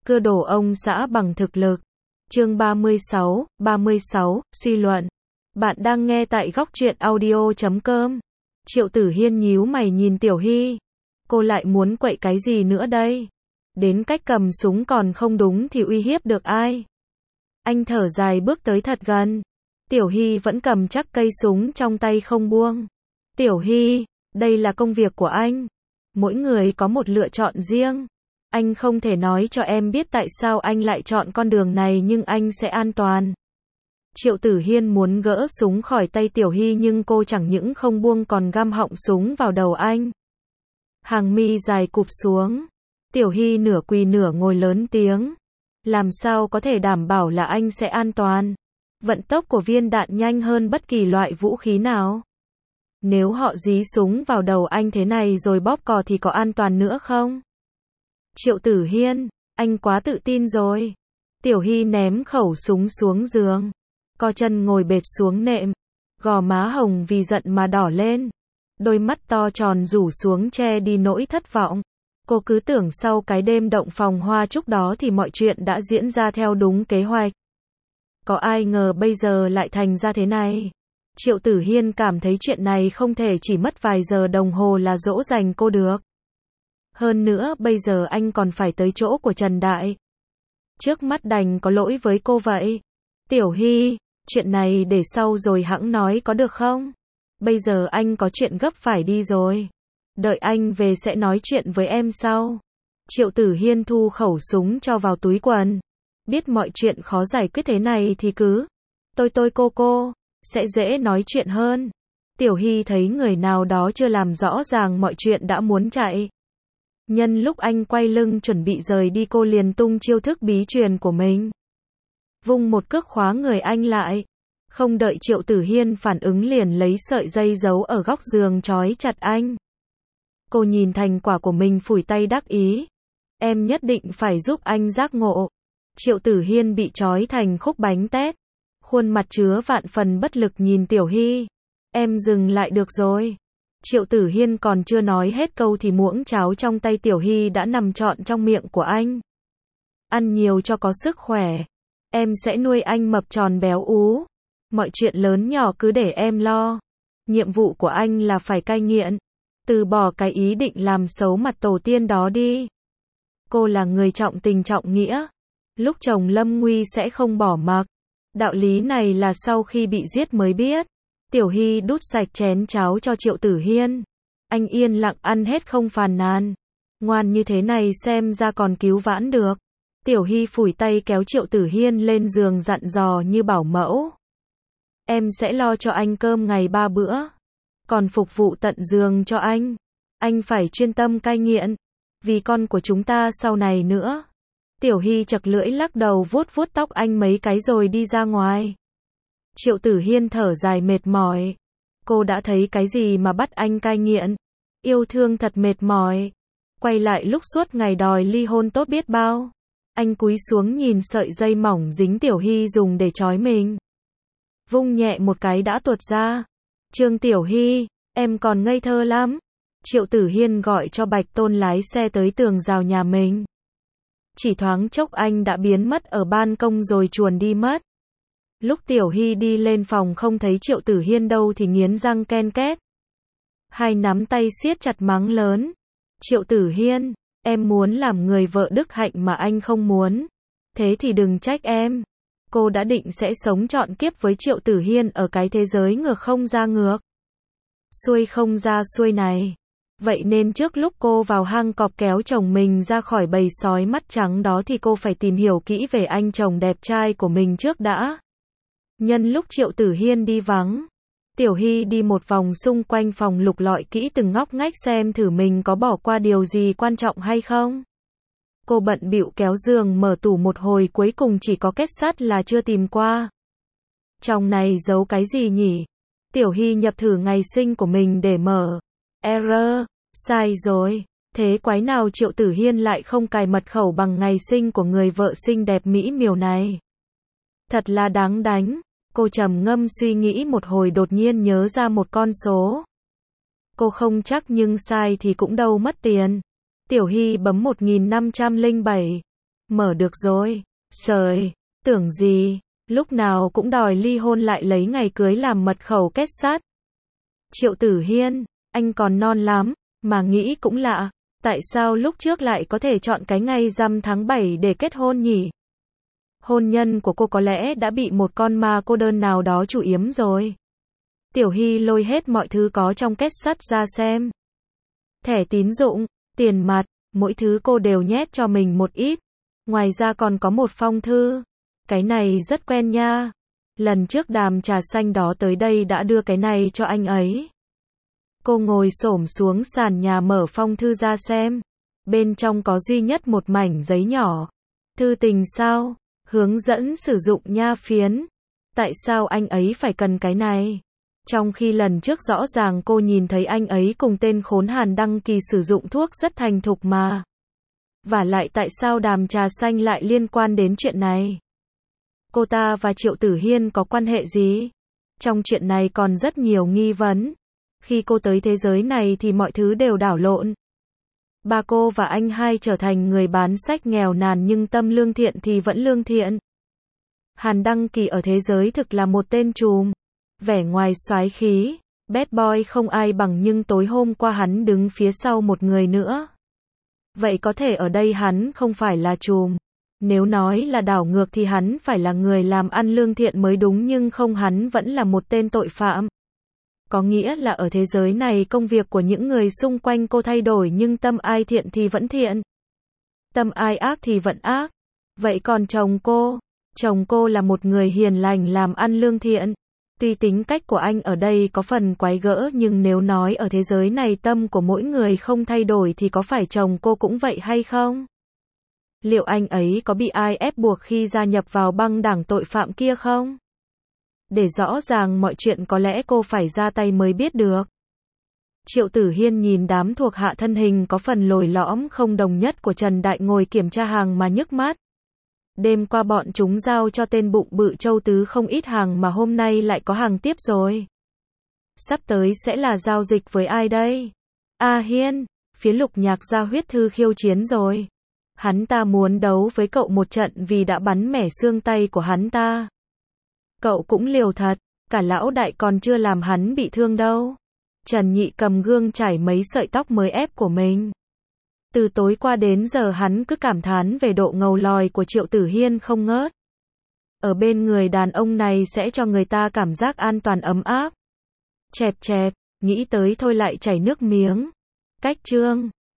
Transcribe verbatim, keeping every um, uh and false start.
Cưa đổ ông xã bằng thực lực. Chương ba mươi sáu, ba mươi sáu, suy luận. Bạn đang nghe tại góc truyện audio chấm com. Triệu Tử Hiên nhíu mày nhìn Tiểu Hy. Cô lại muốn quậy cái gì nữa đây? Đến cách cầm súng còn không đúng thì uy hiếp được ai? Anh thở dài bước tới thật gần. Tiểu Hy vẫn cầm chắc cây súng trong tay không buông. Tiểu Hy, đây là công việc của anh. Mỗi người có một lựa chọn riêng. Anh không thể nói cho em biết tại sao anh lại chọn con đường này nhưng anh sẽ an toàn. Triệu Tử Hiên muốn gỡ súng khỏi tay Tiểu Hy nhưng cô chẳng những không buông còn găm họng súng vào đầu anh. Hàng mi dài cụp xuống. Tiểu Hy nửa quỳ nửa ngồi lớn tiếng. Làm sao có thể đảm bảo là anh sẽ an toàn? Vận tốc của viên đạn nhanh hơn bất kỳ loại vũ khí nào. Nếu họ dí súng vào đầu anh thế này rồi bóp cò thì có an toàn nữa không? Triệu Tử Hiên, anh quá tự tin rồi. Tiểu Hy ném khẩu súng xuống giường. Co chân ngồi bệt xuống nệm. Gò má hồng vì giận mà đỏ lên. Đôi mắt to tròn rủ xuống che đi nỗi thất vọng. Cô cứ tưởng sau cái đêm động phòng hoa chúc đó thì mọi chuyện đã diễn ra theo đúng kế hoạch. Có ai ngờ bây giờ lại thành ra thế này. Triệu Tử Hiên cảm thấy chuyện này không thể chỉ mất vài giờ đồng hồ là dỗ dành cô được. Hơn nữa bây giờ anh còn phải tới chỗ của Trần Đại. Trước mắt đành có lỗi với cô vậy. Tiểu Hy, chuyện này để sau rồi hẵng nói có được không? Bây giờ anh có chuyện gấp phải đi rồi. Đợi anh về sẽ nói chuyện với em sau. Triệu Tử Hiên thu khẩu súng cho vào túi quần. Biết mọi chuyện khó giải quyết thế này thì cứ tôi tôi cô cô, sẽ dễ nói chuyện hơn. Tiểu Hy thấy người nào đó chưa làm rõ ràng mọi chuyện đã muốn chạy. Nhân lúc anh quay lưng chuẩn bị rời đi cô liền tung chiêu thức bí truyền của mình. Vung một cước khóa người anh lại. Không đợi Triệu Tử Hiên phản ứng liền lấy sợi dây giấu ở góc giường trói chặt anh. Cô nhìn thành quả của mình phủi tay đắc ý. Em nhất định phải giúp anh giác ngộ. Triệu Tử Hiên bị trói thành khúc bánh tét. Khuôn mặt chứa vạn phần bất lực nhìn Tiểu Hy. Em dừng lại được rồi. Triệu Tử Hiên còn chưa nói hết câu thì muỗng cháo trong tay Tiểu Hy đã nằm trọn trong miệng của anh. Ăn nhiều cho có sức khỏe. Em sẽ nuôi anh mập tròn béo ú. Mọi chuyện lớn nhỏ cứ để em lo. Nhiệm vụ của anh là phải cai nghiện. Từ bỏ cái ý định làm xấu mặt tổ tiên đó đi. Cô là người trọng tình trọng nghĩa. Lúc chồng lâm nguy sẽ không bỏ mặc. Đạo lý này là sau khi bị giết mới biết. Tiểu Hy đút sạch chén cháo cho Triệu Tử Hiên. Anh yên lặng ăn hết không phàn nàn. Ngoan như thế này xem ra còn cứu vãn được. Tiểu Hy phủi tay kéo Triệu Tử Hiên lên giường dặn dò như bảo mẫu. Em sẽ lo cho anh cơm ngày ba bữa. Còn phục vụ tận giường cho anh. Anh phải chuyên tâm cai nghiện. Vì con của chúng ta sau này nữa. Tiểu Hy chật lưỡi lắc đầu vuốt vuốt tóc anh mấy cái rồi đi ra ngoài. Triệu Tử Hiên thở dài mệt mỏi. Cô đã thấy cái gì mà bắt anh cai nghiện. Yêu thương thật mệt mỏi. Quay lại lúc suốt ngày đòi ly hôn tốt biết bao. Anh cúi xuống nhìn sợi dây mỏng dính Tiểu Hy dùng để trói mình. Vung nhẹ một cái đã tuột ra. Trương Tiểu Hy, em còn ngây thơ lắm. Triệu Tử Hiên gọi cho Bạch Tôn lái xe tới tường rào nhà mình. Chỉ thoáng chốc anh đã biến mất ở ban công rồi chuồn đi mất. Lúc Tiểu Hy đi lên phòng không thấy Triệu Tử Hiên đâu thì nghiến răng ken két. Hai nắm tay siết chặt mắng lớn. Triệu Tử Hiên, em muốn làm người vợ đức hạnh mà anh không muốn. Thế thì đừng trách em. Cô đã định sẽ sống trọn kiếp với Triệu Tử Hiên ở cái thế giới ngược không ra ngược. Xuôi không ra xuôi này. Vậy nên trước lúc cô vào hang cọp kéo chồng mình ra khỏi bầy sói mắt trắng đó thì cô phải tìm hiểu kỹ về anh chồng đẹp trai của mình trước đã. Nhân lúc Triệu Tử Hiên đi vắng, Tiểu Hy đi một vòng xung quanh phòng lục lọi kỹ từng ngóc ngách xem thử mình có bỏ qua điều gì quan trọng hay không. Cô bận bịu kéo giường mở tủ một hồi cuối cùng chỉ có kết sắt là chưa tìm qua. Trong này giấu cái gì nhỉ? Tiểu Hy nhập thử ngày sinh của mình để mở. Error, sai rồi. Thế quái nào Triệu Tử Hiên lại không cài mật khẩu bằng ngày sinh của người vợ xinh đẹp mỹ miều này? Thật là đáng đánh. Cô trầm ngâm suy nghĩ một hồi đột nhiên nhớ ra một con số. Cô không chắc nhưng sai thì cũng đâu mất tiền. Tiểu Hy bấm một nghìn năm trăm lẻ bảy. Mở được rồi. Sời, tưởng gì, lúc nào cũng đòi ly hôn lại lấy ngày cưới làm mật khẩu kết sắt. Triệu Tử Hiên, anh còn non lắm, mà nghĩ cũng lạ, tại sao lúc trước lại có thể chọn cái ngày rằm tháng bảy để kết hôn nhỉ? Hôn nhân của cô có lẽ đã bị một con ma cô đơn nào đó chủ yếm rồi. Tiểu Hy lôi hết mọi thứ có trong kết sắt ra xem. Thẻ tín dụng, tiền mặt, mỗi thứ cô đều nhét cho mình một ít. Ngoài ra còn có một phong thư. Cái này rất quen nha. Lần trước Đàm Trà Xanh đó tới đây đã đưa cái này cho anh ấy. Cô ngồi xổm xuống sàn nhà mở phong thư ra xem. Bên trong có duy nhất một mảnh giấy nhỏ. Thư tình sao? Hướng dẫn sử dụng nha phiến. Tại sao anh ấy phải cần cái này? Trong khi lần trước rõ ràng cô nhìn thấy anh ấy cùng tên khốn Hàn đăng ký sử dụng thuốc rất thành thục mà. Vả lại tại sao Đàm Trà Xanh lại liên quan đến chuyện này? Cô ta và Triệu Tử Hiên có quan hệ gì? Trong chuyện này còn rất nhiều nghi vấn. Khi cô tới thế giới này thì mọi thứ đều đảo lộn. Ba cô và anh hai trở thành người bán sách nghèo nàn nhưng tâm lương thiện thì vẫn lương thiện. Hàn Đăng Kỳ ở thế giới thực là một tên trùm. Vẻ ngoài soái khí, bad boy không ai bằng nhưng tối hôm qua hắn đứng phía sau một người nữa. Vậy có thể ở đây hắn không phải là trùm. Nếu nói là đảo ngược thì hắn phải là người làm ăn lương thiện mới đúng nhưng không, hắn vẫn là một tên tội phạm. Có nghĩa là ở thế giới này công việc của những người xung quanh cô thay đổi nhưng tâm ai thiện thì vẫn thiện. Tâm ai ác thì vẫn ác. Vậy còn chồng cô? Chồng cô là một người hiền lành làm ăn lương thiện. Tuy tính cách của anh ở đây có phần quái gở nhưng nếu nói ở thế giới này tâm của mỗi người không thay đổi thì có phải chồng cô cũng vậy hay không? Liệu anh ấy có bị ai ép buộc khi gia nhập vào băng đảng tội phạm kia không? Để rõ ràng mọi chuyện có lẽ cô phải ra tay mới biết được. Triệu Tử Hiên nhìn đám thuộc hạ thân hình có phần lồi lõm không đồng nhất của Trần Đại ngồi kiểm tra hàng mà nhức mắt. Đêm qua bọn chúng giao cho tên bụng bự Châu Tứ không ít hàng mà hôm nay lại có hàng tiếp rồi. Sắp tới sẽ là giao dịch với ai đây? A Hiên, phía Lục Nhạc ra huyết thư khiêu chiến rồi. Hắn ta muốn đấu với cậu một trận vì đã bắn mẻ xương tay của hắn ta. Cậu cũng liều thật, cả lão đại còn chưa làm hắn bị thương đâu. Trần Nhị cầm gương chải mấy sợi tóc mới ép của mình. Từ tối qua đến giờ hắn cứ cảm thán về độ ngầu lòi của Triệu Tử Hiên không ngớt. Ở bên người đàn ông này sẽ cho người ta cảm giác an toàn ấm áp. Chẹp chẹp, nghĩ tới thôi lại chảy nước miếng. Cách chương